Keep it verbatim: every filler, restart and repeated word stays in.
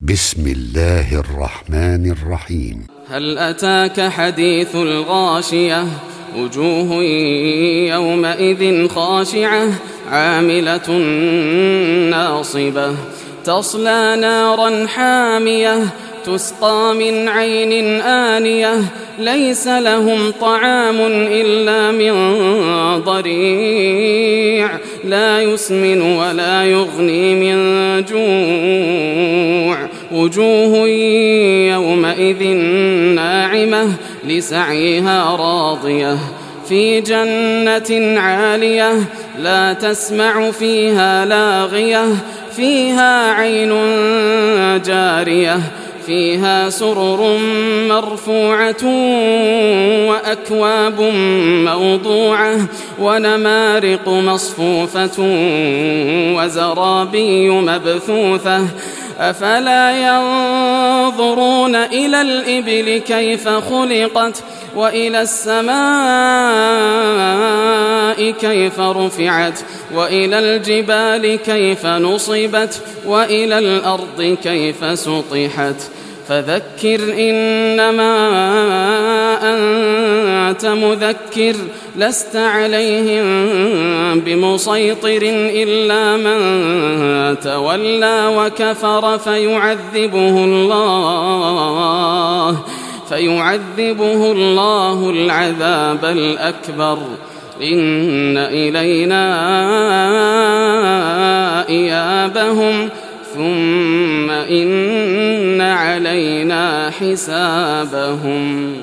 بسم الله الرحمن الرحيم. هل أتاك حديث الغاشية وجوه يومئذ خاشعة عاملة ناصبة تصلى نارا حامية تسقى من عين آنية ليس لهم طعام إلا من ضريع لا يسمن ولا يغني من جوع وجوه يومئذ ناعمة لسعيها راضية في جنة عالية لا تسمع فيها لاغية فيها عين جارية فيها سرر مرفوعة وأكواب موضوعة ونمارق مصفوفة وزرابي مبثوثة أفلا ينظرون إلى الإبل كيف خلقت وإلى السماء كيف رفعت وإلى الجبال كيف نصبت وإلى الأرض كيف سطحت فذكر إنما أنت مذكر لست عليهم بمسيطر إلا من تولى وكفر فيعذبه الله فيعذبه الله العذاب الأكبر إن إلينا إيابهم ثم إن علينا حسابهم.